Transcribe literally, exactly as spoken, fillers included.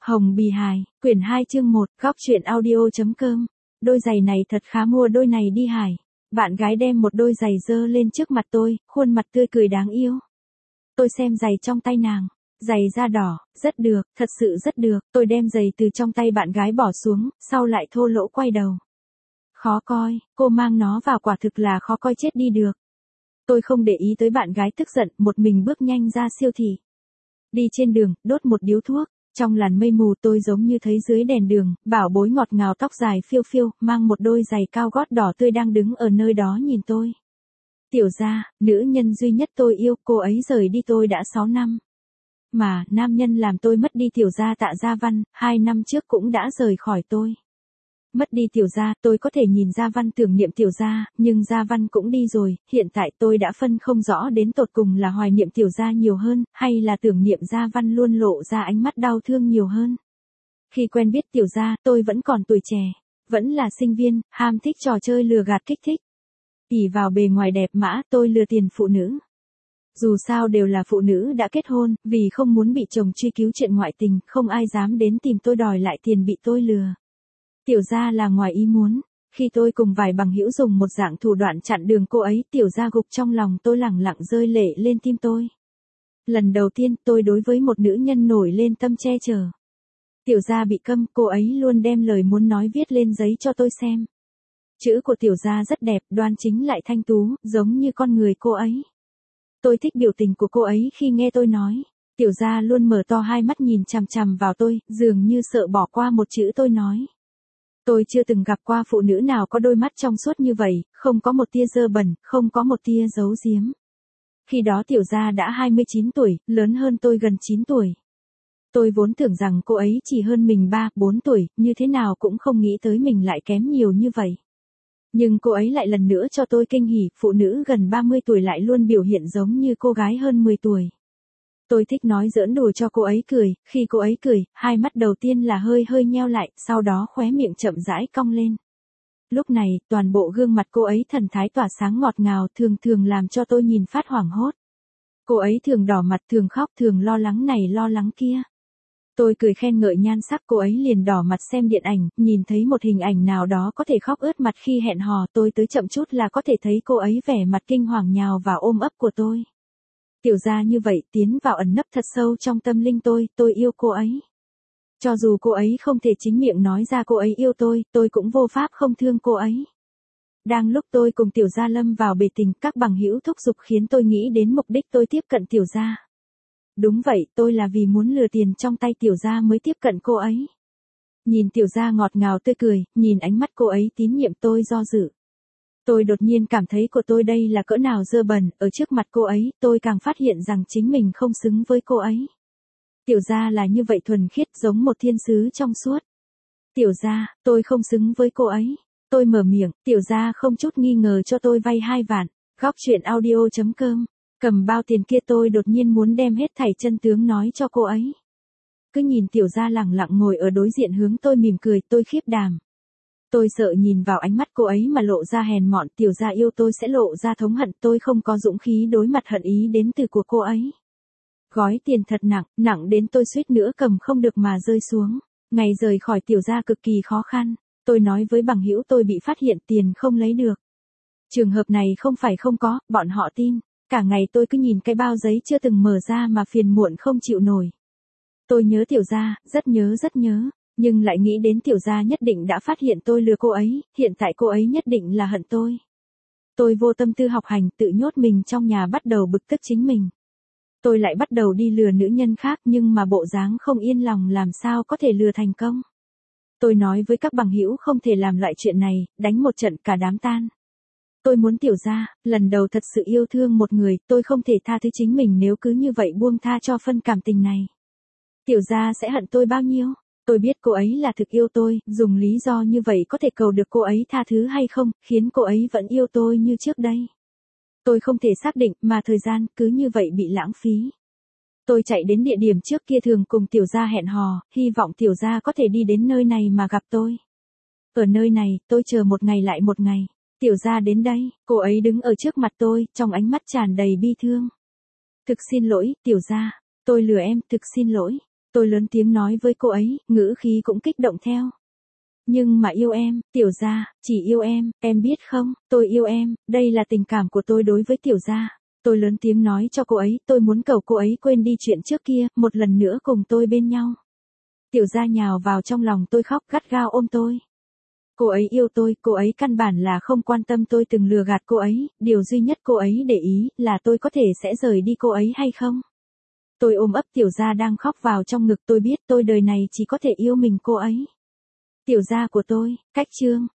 Hồng Bì Hài, quyển hai chương một, góc truyện audio.com. Đôi giày này thật khá, mua đôi này đi Hải. Bạn gái đem một đôi giày dơ lên trước mặt tôi, khuôn mặt tươi cười đáng yêu. Tôi xem giày trong tay nàng. Giày da đỏ, rất được, thật sự rất được. Tôi đem giày từ trong tay bạn gái bỏ xuống, sau lại thô lỗ quay đầu. Khó coi, cô mang nó vào quả thực là khó coi chết đi được. Tôi không để ý tới bạn gái tức giận, một mình bước nhanh ra siêu thị. Đi trên đường, đốt một điếu thuốc. Trong làn mây mù tôi giống như thấy dưới đèn đường, bảo bối ngọt ngào tóc dài phiêu phiêu, mang một đôi giày cao gót đỏ tươi đang đứng ở nơi đó nhìn tôi. Tiểu Gia, nữ nhân duy nhất tôi yêu, cô ấy rời đi tôi đã sáu năm. Mà, nam nhân làm tôi mất đi Tiểu Gia Tạ Gia Văn, hai năm trước cũng đã rời khỏi tôi. Mất đi Tiểu Gia, tôi có thể nhìn Gia Văn tưởng niệm Tiểu Gia, nhưng Gia Văn cũng đi rồi, hiện tại tôi đã phân không rõ đến tột cùng là hoài niệm Tiểu Gia nhiều hơn, hay là tưởng niệm Gia Văn luôn lộ ra ánh mắt đau thương nhiều hơn. Khi quen biết Tiểu Gia, tôi vẫn còn tuổi trẻ, vẫn là sinh viên, ham thích trò chơi lừa gạt kích thích. ỷ vào bề ngoài đẹp mã, tôi lừa tiền phụ nữ. Dù sao đều là phụ nữ đã kết hôn, vì không muốn bị chồng truy cứu chuyện ngoại tình, không ai dám đến tìm tôi đòi lại tiền bị tôi lừa. Tiểu Gia là ngoài ý muốn, khi tôi cùng vài bằng hữu dùng một dạng thủ đoạn chặn đường cô ấy, Tiểu Gia gục trong lòng tôi lẳng lặng rơi lệ lên tim tôi. Lần đầu tiên tôi đối với một nữ nhân nổi lên tâm che chở. Tiểu Gia bị câm, cô ấy luôn đem lời muốn nói viết lên giấy cho tôi xem. Chữ của Tiểu Gia rất đẹp, đoan chính lại thanh tú, giống như con người cô ấy. Tôi thích biểu tình của cô ấy khi nghe tôi nói. Tiểu Gia luôn mở to hai mắt nhìn chằm chằm vào tôi, dường như sợ bỏ qua một chữ tôi nói. Tôi chưa từng gặp qua phụ nữ nào có đôi mắt trong suốt như vậy, không có một tia dơ bẩn, không có một tia giấu giếm. Khi đó Tiểu Gia đã hai mươi chín tuổi, lớn hơn tôi gần chín tuổi. Tôi vốn tưởng rằng cô ấy chỉ hơn mình ba, bốn tuổi, như thế nào cũng không nghĩ tới mình lại kém nhiều như vậy. Nhưng cô ấy lại lần nữa cho tôi kinh hỉ, phụ nữ gần ba mươi tuổi lại luôn biểu hiện giống như cô gái hơn mười tuổi. Tôi thích nói giỡn đùa cho cô ấy cười, khi cô ấy cười, hai mắt đầu tiên là hơi hơi nheo lại, sau đó khóe miệng chậm rãi cong lên. Lúc này, toàn bộ gương mặt cô ấy thần thái tỏa sáng ngọt ngào, thường thường làm cho tôi nhìn phát hoảng hốt. Cô ấy thường đỏ mặt, thường khóc, thường lo lắng này lo lắng kia. Tôi cười khen ngợi nhan sắc cô ấy liền đỏ mặt xem điện ảnh, nhìn thấy một hình ảnh nào đó có thể khóc ướt mặt khi hẹn hò, tôi tới chậm chút là có thể thấy cô ấy vẻ mặt kinh hoàng nhào vào ôm ấp của tôi. Tiểu Gia như vậy tiến vào ẩn nấp thật sâu trong tâm linh tôi, tôi yêu cô ấy. Cho dù cô ấy không thể chính miệng nói ra cô ấy yêu tôi, tôi cũng vô pháp không thương cô ấy. Đang lúc tôi cùng Tiểu Gia lâm vào bể tình, các bằng hữu thúc giục khiến tôi nghĩ đến mục đích tôi tiếp cận Tiểu Gia. Đúng vậy, tôi là vì muốn lừa tiền trong tay Tiểu Gia mới tiếp cận cô ấy. Nhìn Tiểu Gia ngọt ngào tươi cười, nhìn ánh mắt cô ấy tín nhiệm tôi do dự. Tôi đột nhiên cảm thấy của tôi đây là cỡ nào dơ bẩn, ở trước mặt cô ấy, tôi càng phát hiện rằng chính mình không xứng với cô ấy. Tiểu Gia là như vậy thuần khiết, giống một thiên sứ trong suốt. Tiểu Gia, tôi không xứng với cô ấy. Tôi mở miệng, Tiểu Gia không chút nghi ngờ cho tôi vay hai vạn. Góc truyện audio.com. Cầm bao tiền kia tôi đột nhiên muốn đem hết thảy chân tướng nói cho cô ấy. Cứ nhìn Tiểu Gia lẳng lặng ngồi ở đối diện hướng tôi mỉm cười, tôi khiếp đảm. Tôi sợ nhìn vào ánh mắt cô ấy mà lộ ra hèn mọn, Tiểu Gia yêu tôi sẽ lộ ra thống hận, tôi không có dũng khí đối mặt hận ý đến từ của cô ấy. Gói tiền thật nặng, nặng đến tôi suýt nữa cầm không được mà rơi xuống. Ngày rời khỏi Tiểu Gia cực kỳ khó khăn, tôi nói với bằng hữu tôi bị phát hiện tiền không lấy được. Trường hợp này không phải không có, bọn họ tin. Cả ngày tôi cứ nhìn cái bao giấy chưa từng mở ra mà phiền muộn không chịu nổi. Tôi nhớ Tiểu Gia, rất nhớ rất nhớ. Nhưng lại nghĩ đến Tiểu Gia nhất định đã phát hiện tôi lừa cô ấy, hiện tại cô ấy nhất định là hận tôi. Tôi vô tâm tư học hành, tự nhốt mình trong nhà bắt đầu bực tức chính mình. Tôi lại bắt đầu đi lừa nữ nhân khác nhưng mà bộ dáng không yên lòng làm sao có thể lừa thành công. Tôi nói với các bằng hữu không thể làm loại chuyện này, đánh một trận cả đám tan. Tôi muốn Tiểu Gia, lần đầu thật sự yêu thương một người, tôi không thể tha thứ chính mình nếu cứ như vậy buông tha cho phân cảm tình này. Tiểu Gia sẽ hận tôi bao nhiêu? Tôi biết cô ấy là thực yêu tôi, dùng lý do như vậy có thể cầu được cô ấy tha thứ hay không, khiến cô ấy vẫn yêu tôi như trước đây. Tôi không thể xác định mà thời gian cứ như vậy bị lãng phí. Tôi chạy đến địa điểm trước kia thường cùng Tiểu Gia hẹn hò, hy vọng Tiểu Gia có thể đi đến nơi này mà gặp tôi. Ở nơi này, tôi chờ một ngày lại một ngày. Tiểu Gia đến đây, cô ấy đứng ở trước mặt tôi, trong ánh mắt tràn đầy bi thương. Thực xin lỗi, Tiểu Gia, tôi lừa em, thực xin lỗi. Tôi lớn tiếng nói với cô ấy, ngữ khí cũng kích động theo. Nhưng mà yêu em, Tiểu Gia, chỉ yêu em, em biết không, tôi yêu em, đây là tình cảm của tôi đối với Tiểu Gia. Tôi lớn tiếng nói cho cô ấy, tôi muốn cầu cô ấy quên đi chuyện trước kia, một lần nữa cùng tôi bên nhau. Tiểu Gia nhào vào trong lòng tôi khóc gắt gao ôm tôi. Cô ấy yêu tôi, cô ấy căn bản là không quan tâm tôi từng lừa gạt cô ấy, điều duy nhất cô ấy để ý là tôi có thể sẽ rời đi cô ấy hay không. Tôi ôm ấp Tiểu Gia đang khóc vào trong ngực, tôi biết tôi đời này chỉ có thể yêu mình cô ấy. Tiểu Gia của tôi, cách chương.